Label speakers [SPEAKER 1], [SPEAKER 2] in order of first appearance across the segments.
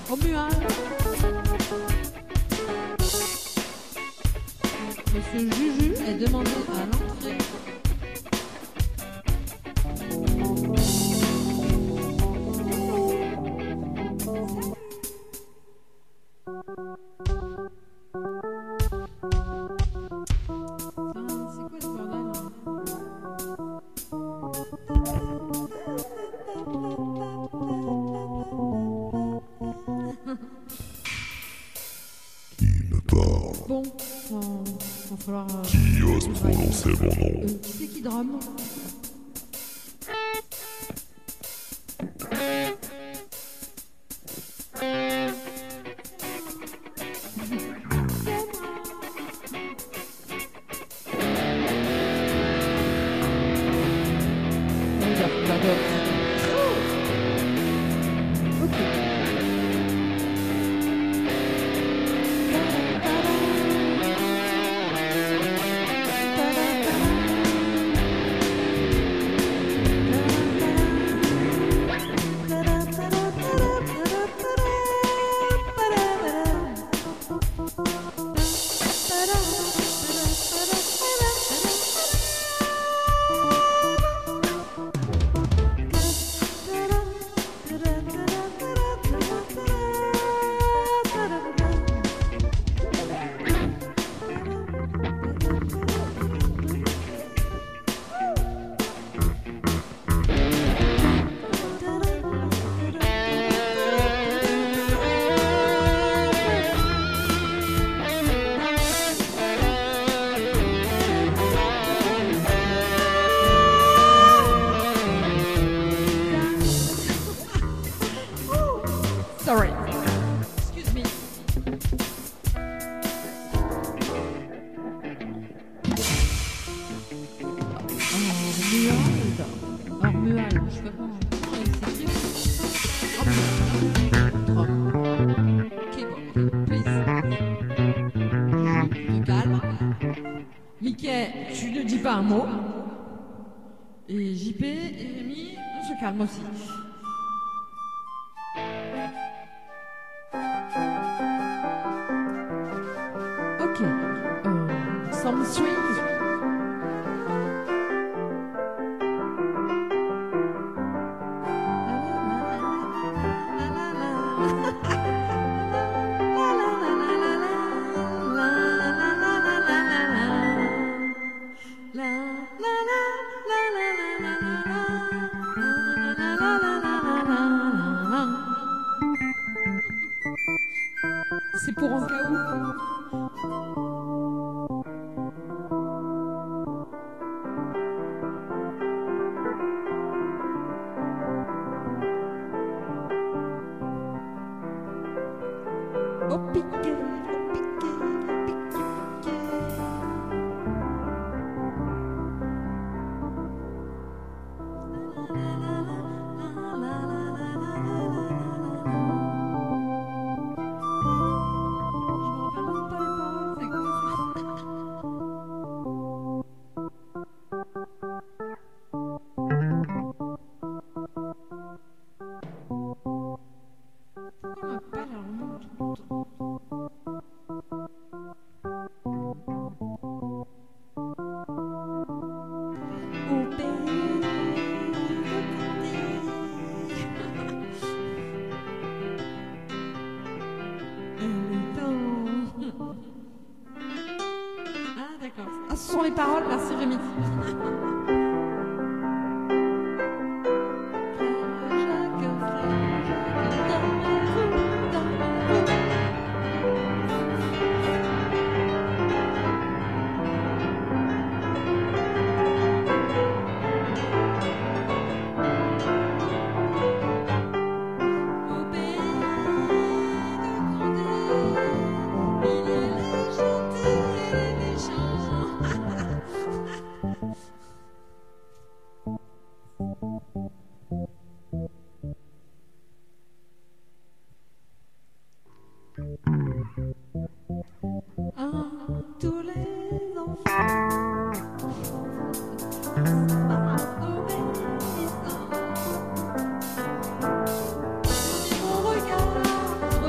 [SPEAKER 1] Romuald. Monsieur Juju est demandé à l'entrée. C'est quoi ce bordel là?
[SPEAKER 2] Qui me parle?
[SPEAKER 1] Bon, va falloir.
[SPEAKER 2] Qui ose prononcer mon nom?
[SPEAKER 1] Qui c'est qui drame? Sorry. Excuse me. Romuald, je sais pas comment il s'écrit. Ok, bon, please. Tu te calmes. Mickey, tu ne dis pas un mot. Et JP et Rémi, on se calme aussi. Ok. Some swing. C'est pour un cas où. Au piqué, au piqué, au piqué, piqué. Ah d'accord. Ah, ce sont les paroles, merci Rémi. Tous les enfants. Mon regard.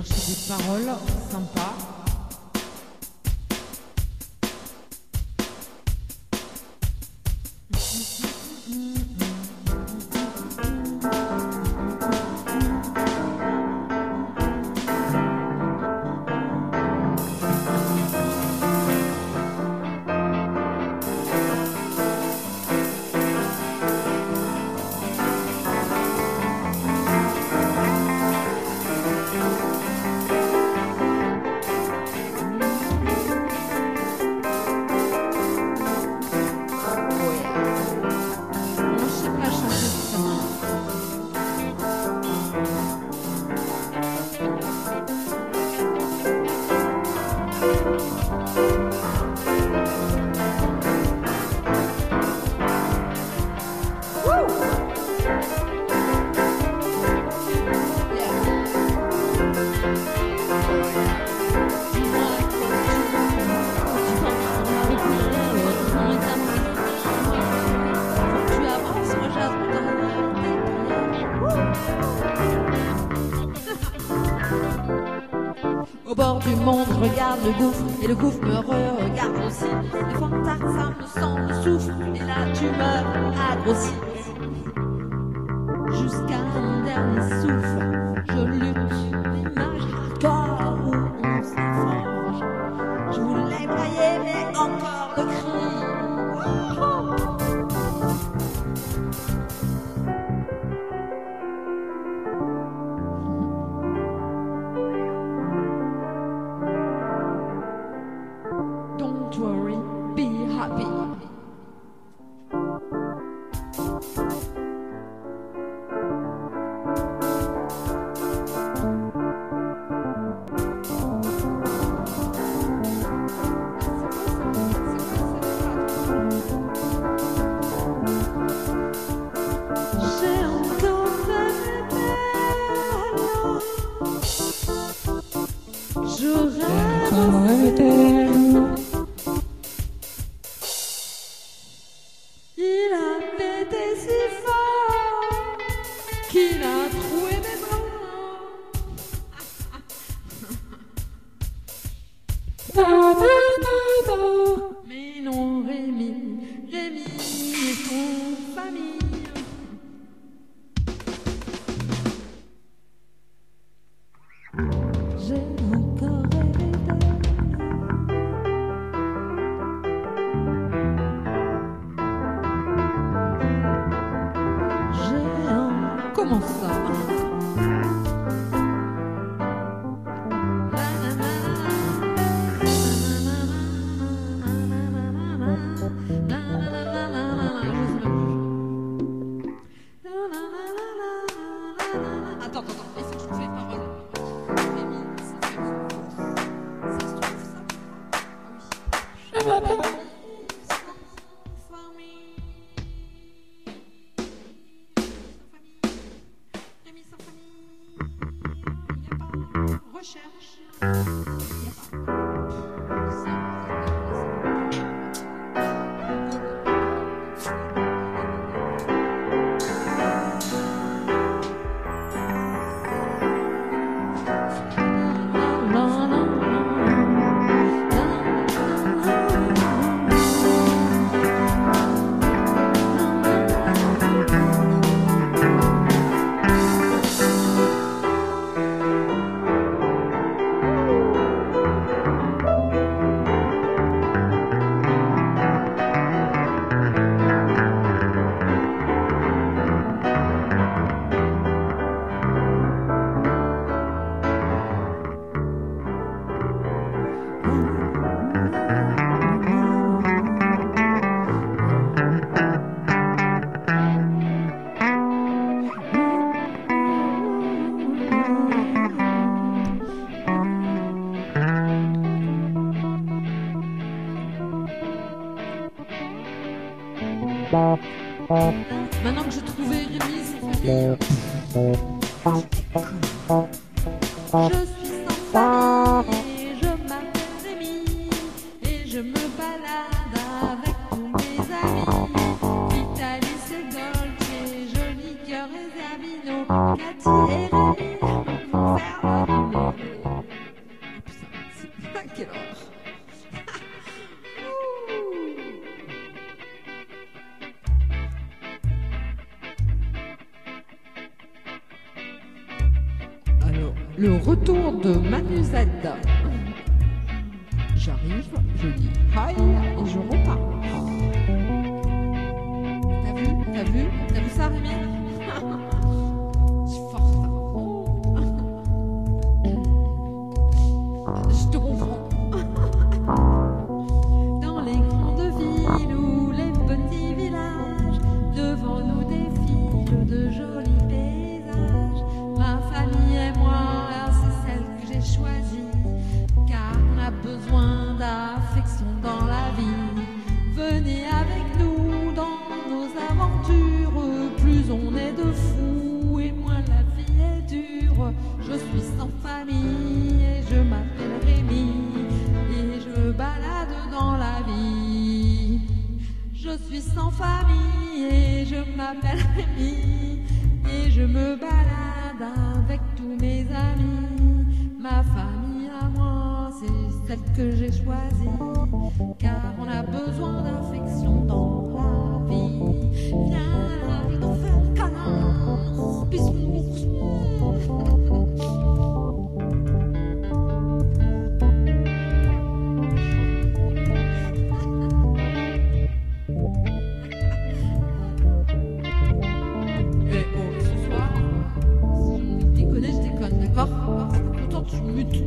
[SPEAKER 1] chercher des paroles sympas. Au bord du monde, je regarde le gouffre, et le gouffre me regarde aussi. Des fois, ça me sent le souffle, et la tumeur a grossi. Jusqu'à mon dernier souffle, je lutte, l'image hardcore où on s'efforge. Je voulais brailler, mais encore le cri. Don't worry, be happy. J'ai encore rêvé, je rêve. Il a été si fort qu'il a troué mes bras. Mais non, Rémi et son famille. J'ai encore rêvé d'elle. Comment ça? Attends, il faut que je trouve les paroles. Rémi, ça se trouve ça? Ah oui. Recherche. Maintenant que j'ai trouvé Rémi, je suis sans famille, je m'appelle Rémi et je me balade avec tous mes amis. Vitalis et Dolce, Joli Cœur et Zerbino, Cathy et Rémi vont faire le dîner. le retour de Manu Z. J'arrive, je dis hi et je repars. T'as vu ça, Rémi? Je suis forte. Je te comprends. Dans les grandes villes ou les petits villages, devant nous défilent de jolis paysages. Ma famille et moi, c'est celle que j'ai choisie, car on a besoin d'affection dans la vie. Venez avec nous dans nos aventures, plus on est de fous et moins la vie est dure. Je suis sans famille et je m'appelle Rémi et je me balade dans la vie. Je suis sans famille et je m'appelle Rémi et je me balade avec tous mes amis. Ma famille à moi, c'est celle que j'ai choisie, car on a besoin d'affection dans la vie. Viens, on fait un câlin, bisous. Et oh, ce soir, si je déconne, je déconne, d'accord? Pourtant, tu mutes.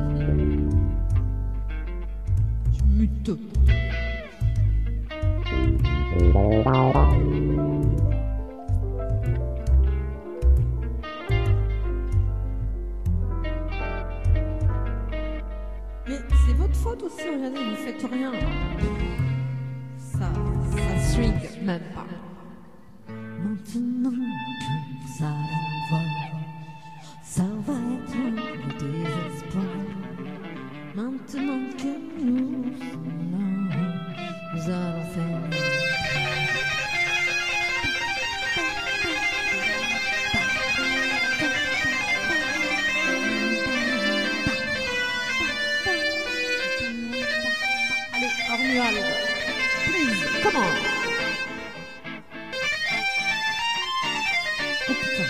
[SPEAKER 1] Tu mutes. Mais c'est votre faute aussi, regardez, vous faites rien. Ça swing même pas.
[SPEAKER 3] Maintenant que ça va être le désespoir. Maintenant que nous sommes là, nous allons faire.
[SPEAKER 1] Allez, Ormual, please, come on. Oh putain.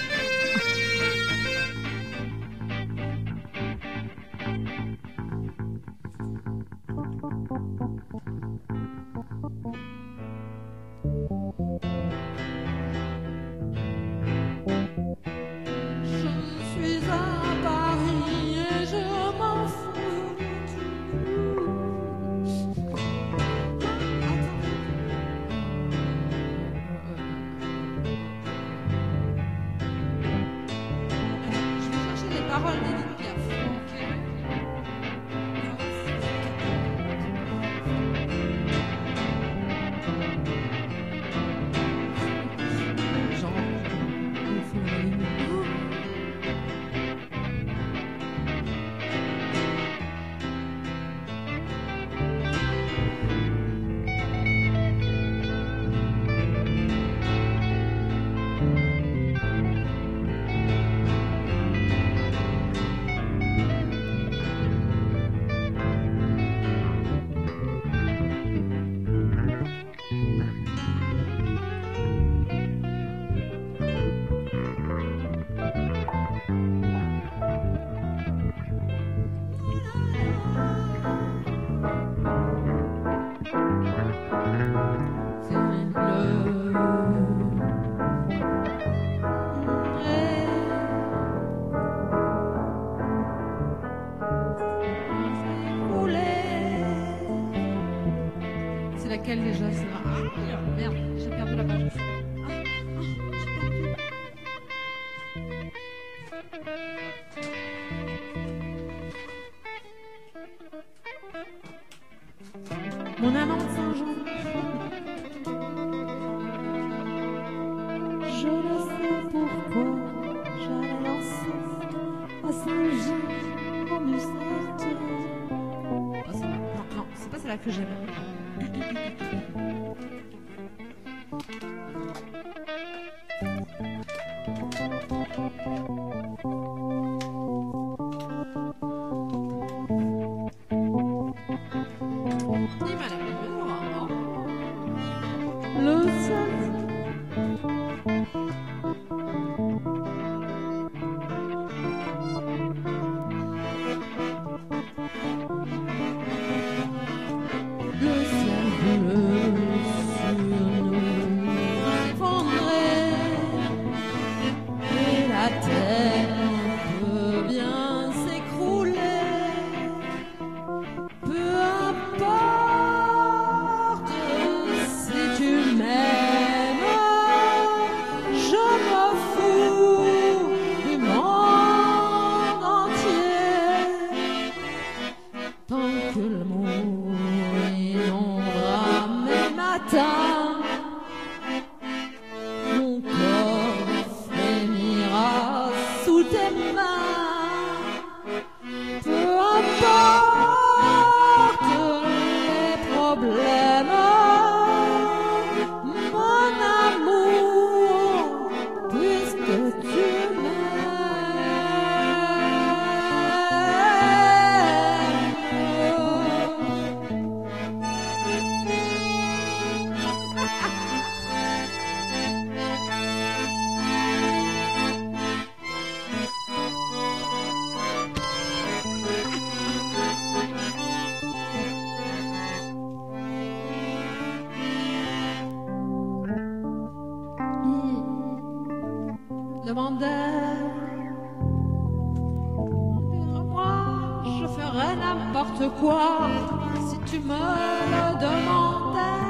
[SPEAKER 1] Je suis à Paris et je m'en fous de tout. Je vais chercher les paroles d'Edith Piaf. Genre, au fond de la ligne. C'est laquelle déjà? C'est là. Ah, merde, j'ai perdu la page. J'ai perdu. Mon amant de Saint-Jean.
[SPEAKER 3] Je ne sais pourquoi j'allais lancer à Saint-Jean en musette.
[SPEAKER 1] Oh, c'est là. Non, c'est pas celle-là que j'aime.
[SPEAKER 3] Le seul
[SPEAKER 1] demandait. Moi, je ferais n'importe quoi si tu me le demandais.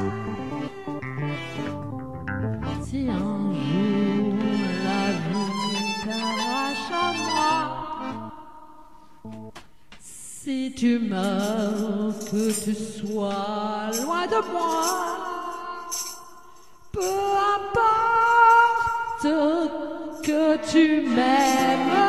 [SPEAKER 1] Si un jour la vie t'arrache à moi, si tu meurs, que tu sois loin de moi, peu importe que tu m'aimes.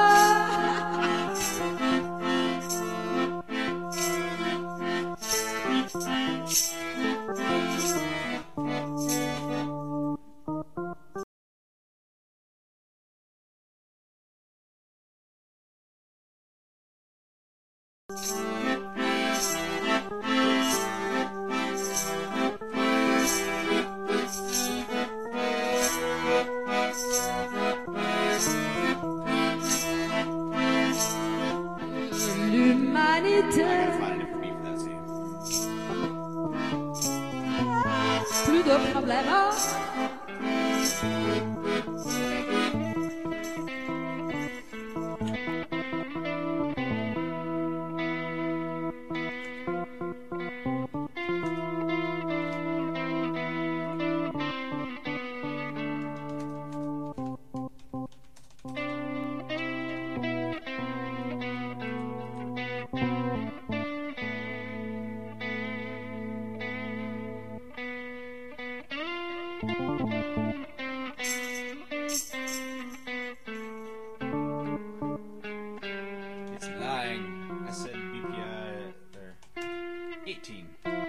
[SPEAKER 1] L'humanité, plus de problèmes.
[SPEAKER 4] It's lying. I said BPI or 18.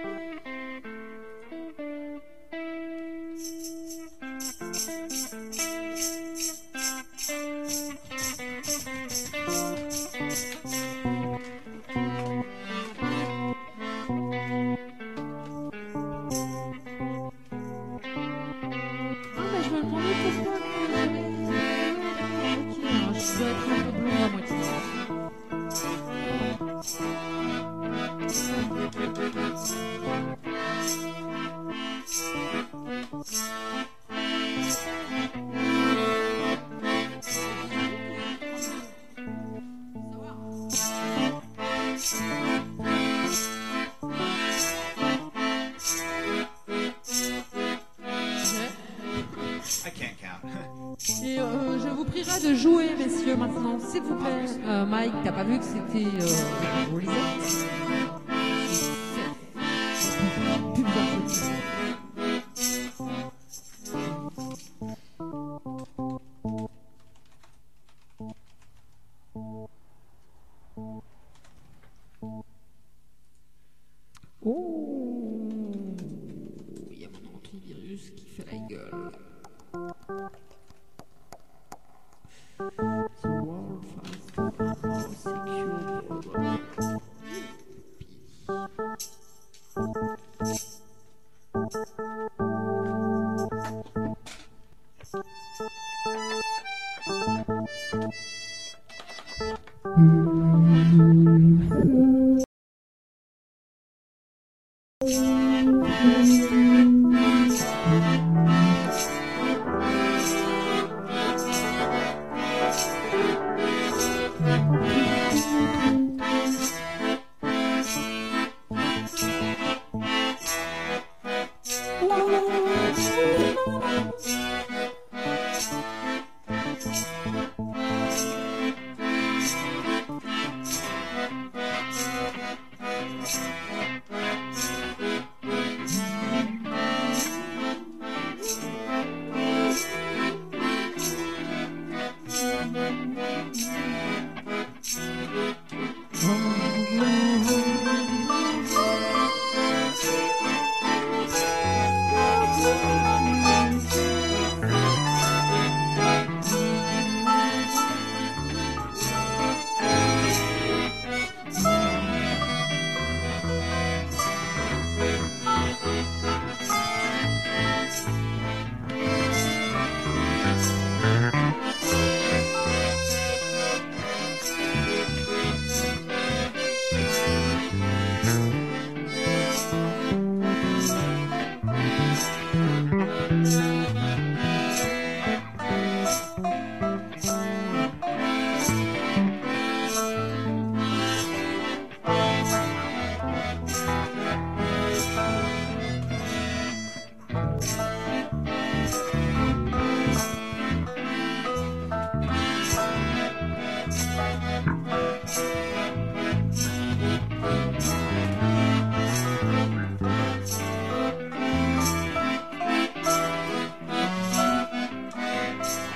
[SPEAKER 1] Mais je me demandais pourquoi. Ok, alors je dois être un peu blonde à moitié.
[SPEAKER 4] I can't count.
[SPEAKER 1] Et je vous prierai de jouer, messieurs, maintenant, s'il vous plaît. Mike, t'as pas vu que c'était Lisette? Plus besoin de ça. Oh, il y a mon antivirus qui fait la gueule. The world faster and more secure browser.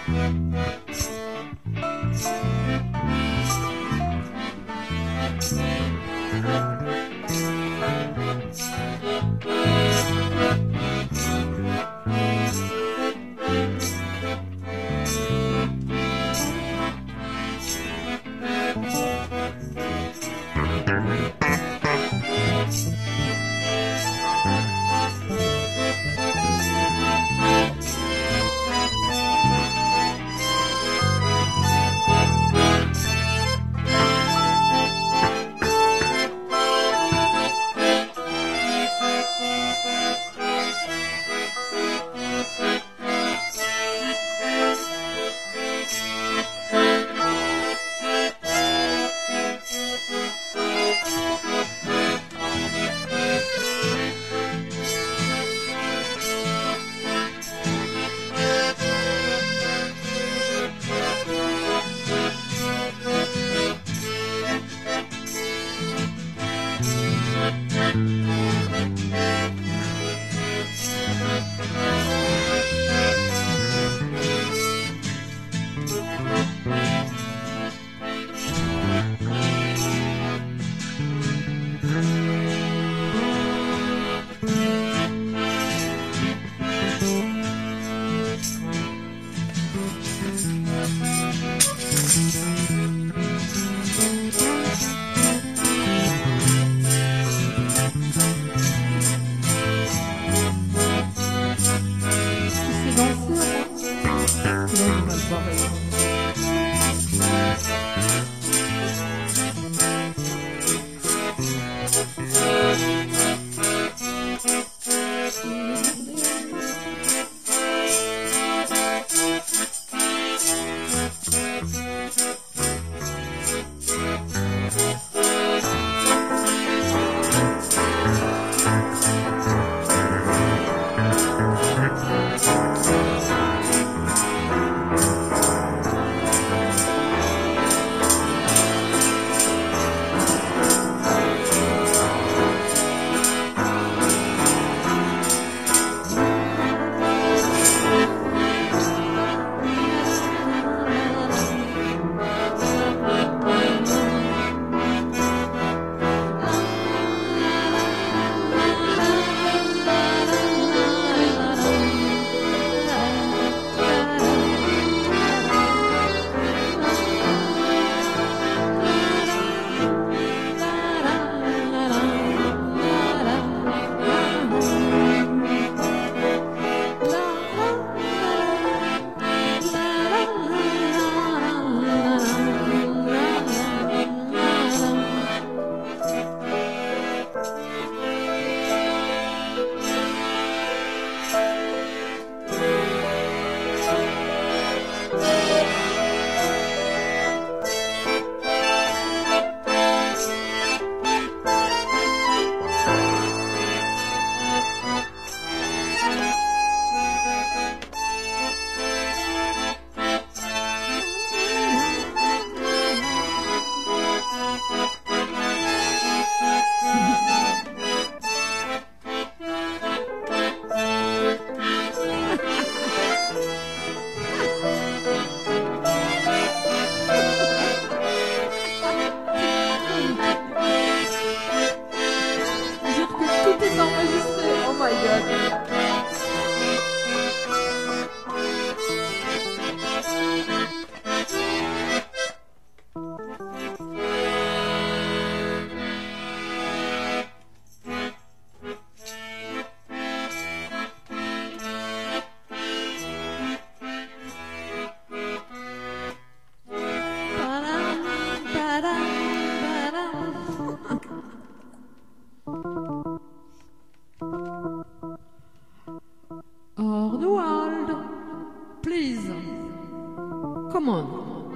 [SPEAKER 1] Come on,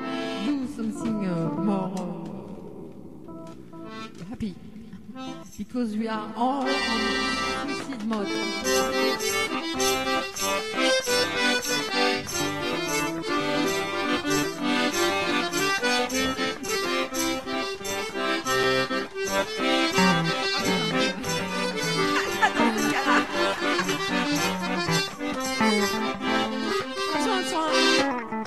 [SPEAKER 1] do something more happy, because we are all on suicide mode. Attention, attention.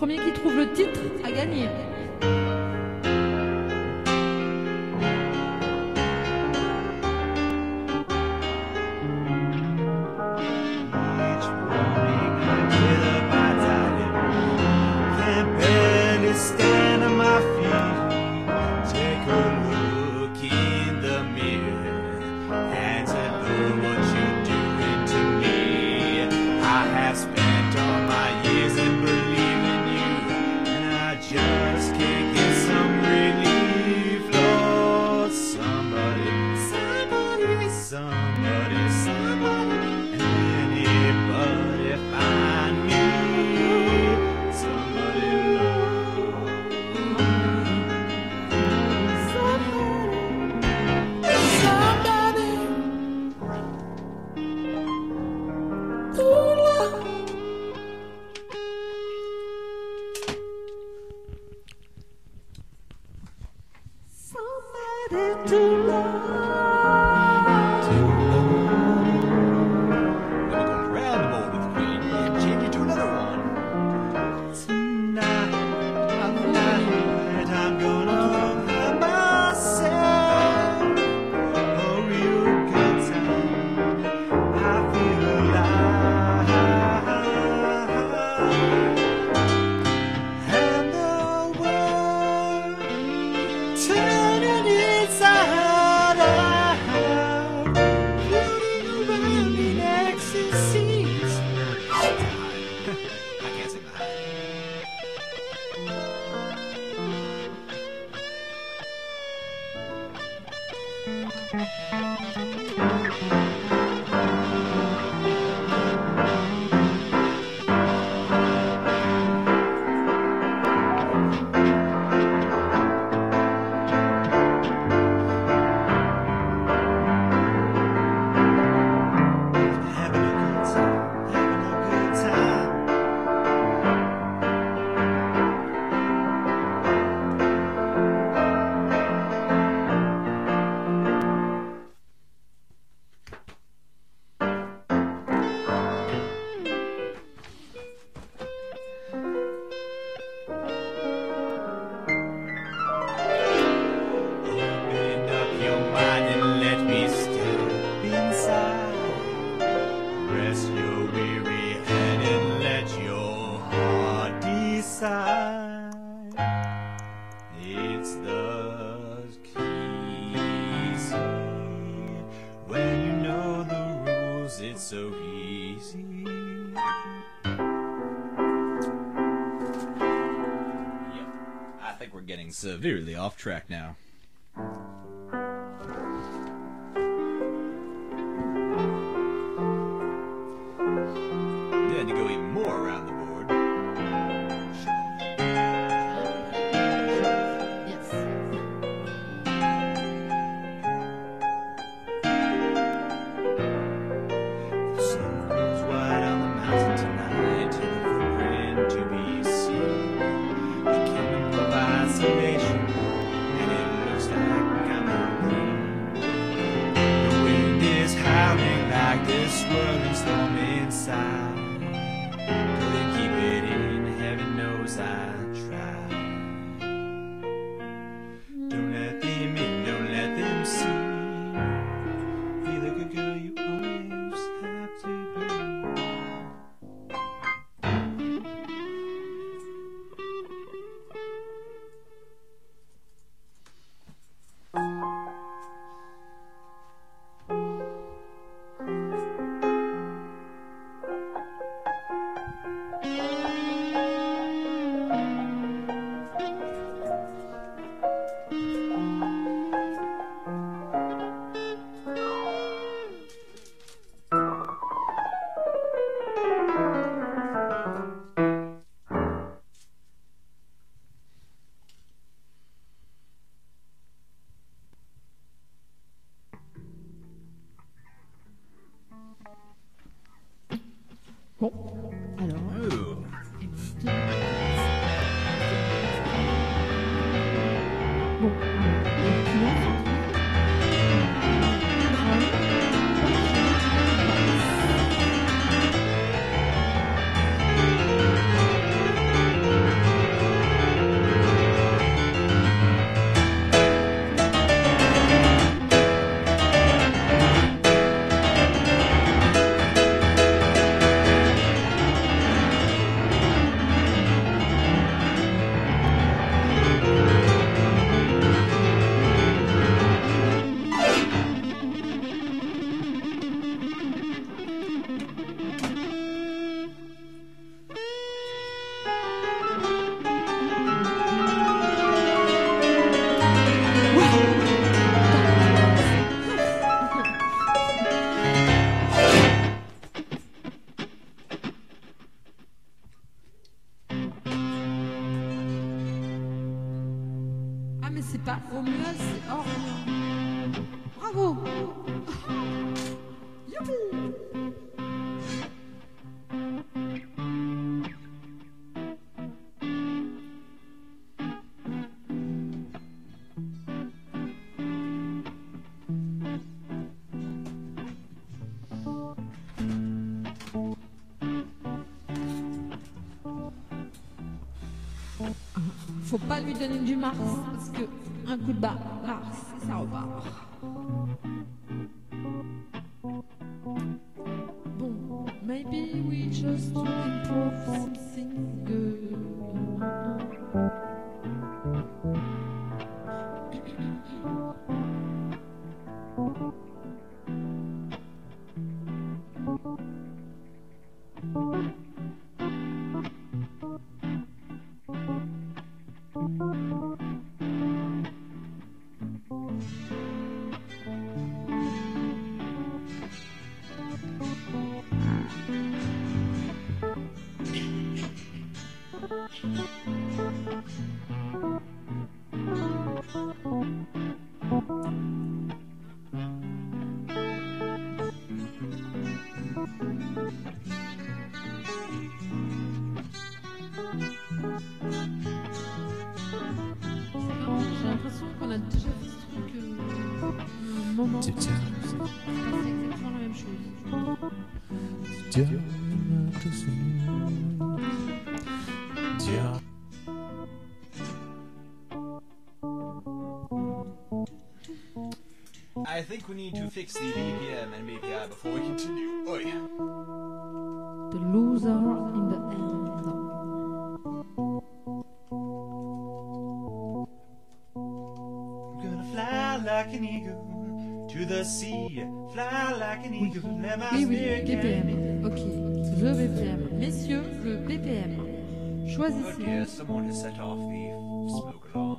[SPEAKER 1] premier qui trouve le titre a gagné.
[SPEAKER 5] Each morning I get up, I die, can barely stand on my feet. Take a look in the mirror and tell her what you're doing to me. I have spent all my years in believing you, and I just can't get some relief. Lord, somebody, somebody, somebody, somebody. Anybody find me somebody love? Somebody who love. Somebody to love. We're going around the board with the Queen and change it to another one. Tonight, I'm gonna have myself a real good time. I feel alive, and the world turning inside out, floating around in ecstasies. I can't sing the high. Having a good time, having a good time. Open up your mind and let me step inside. Rest your weary head and let your heart decide. It's the key. When you know the rules, it's so easy. Yep, I think we're getting severely off track now. Then to go even more around the board.
[SPEAKER 1] Yes.
[SPEAKER 5] The sun grows wide on the mountain tonight, till the footprint to be seen. The kingdom of isolation, and it looks like I'm hurting. The wind is howling like this swirling storm inside. Couldn't keep it in, heaven knows I tried. Don't let them in, don't let them see. Feel like a girl you always have to be.
[SPEAKER 1] Bon, alors.
[SPEAKER 5] Ooh.
[SPEAKER 1] Bon, alors. Bravo. Youpi. Faut pas lui donner du Mars parce que un coup de barre, Mars, ça repart. Bon, maybe we just to improve something good. J'ai l'impression qu'on a déjà fait ce truc un moment. C'est exactement la même chose.
[SPEAKER 4] I think we need to fix the BPM and BPI before we continue. Oi.
[SPEAKER 1] The loser in the end.
[SPEAKER 5] I'm gonna fly like an eagle to the sea. Fly like an eagle. Let my
[SPEAKER 1] Oui, oui,
[SPEAKER 5] spirit carry
[SPEAKER 1] BPM.
[SPEAKER 5] me.
[SPEAKER 1] Ok, le BPM. Messieurs, le BPM.
[SPEAKER 5] Oh
[SPEAKER 1] Choisissez.
[SPEAKER 5] dear, someone has set off the smoke alarm.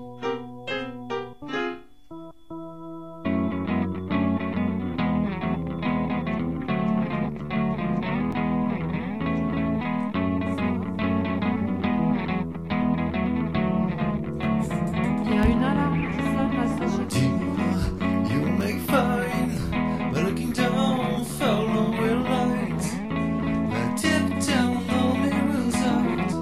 [SPEAKER 1] Il y a une alarme qui sonne à Saint-Germain.
[SPEAKER 5] You make fine by looking down, follow your light. Like tiptoe on the result.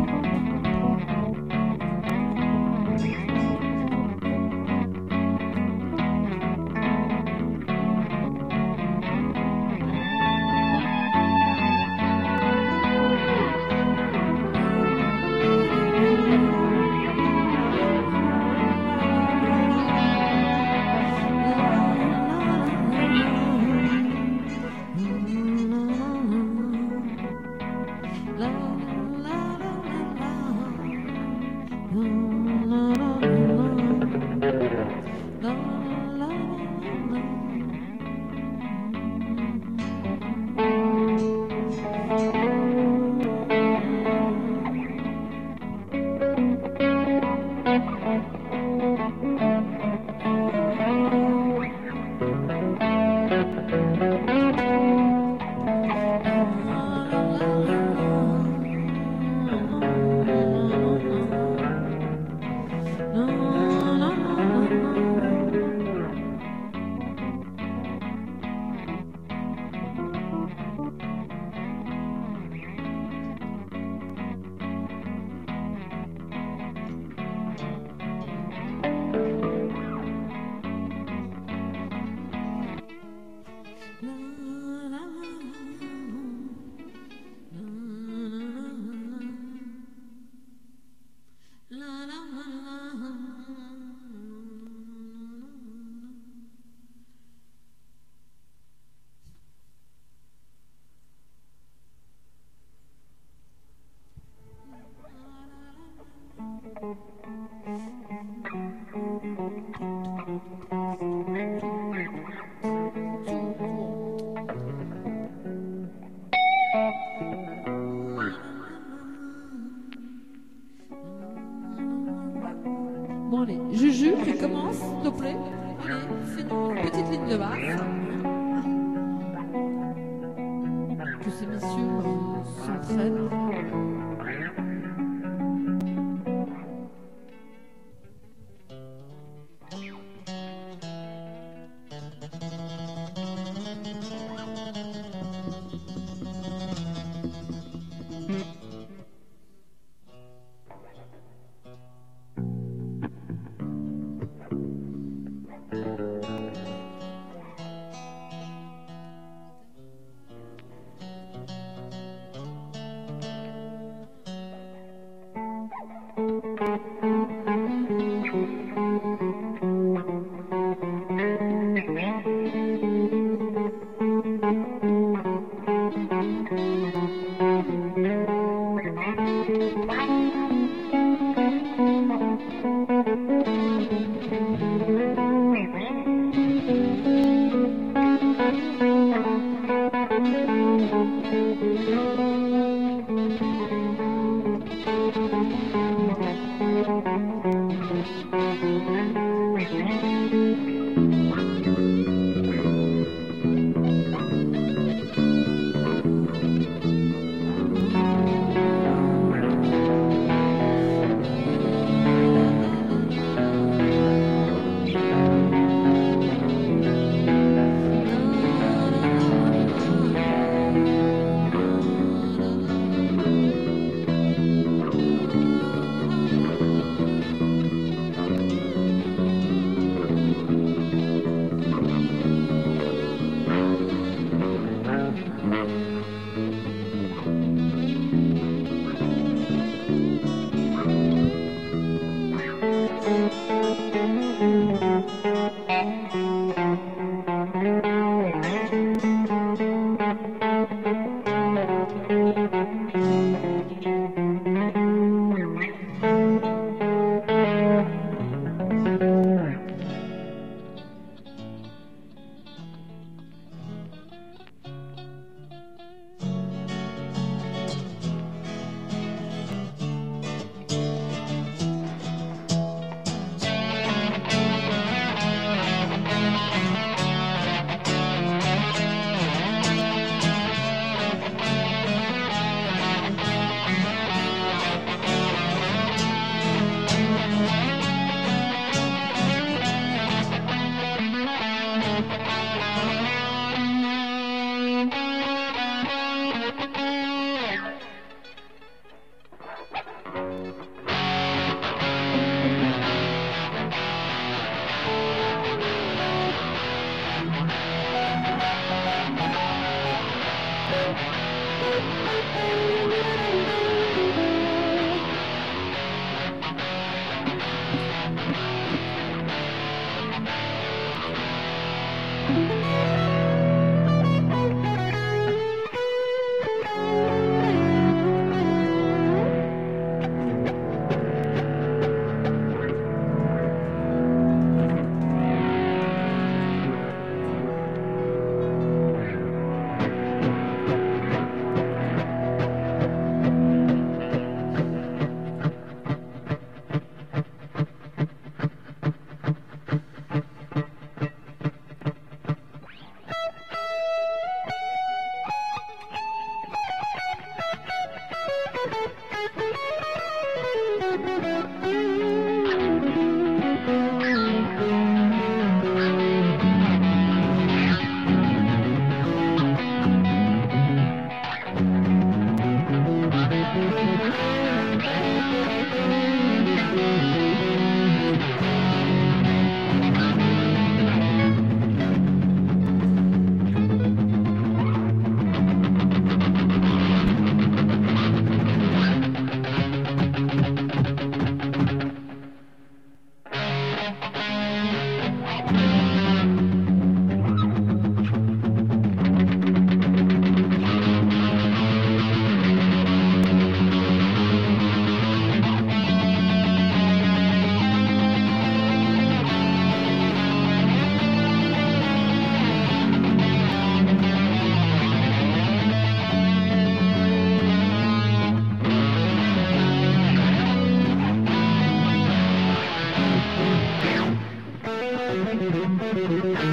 [SPEAKER 1] Bon allez, Juju, tu commences, s'il te plaît. Allez, fais-nous une petite ligne de basse. Que ces messieurs s'entraînent.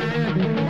[SPEAKER 1] Bye.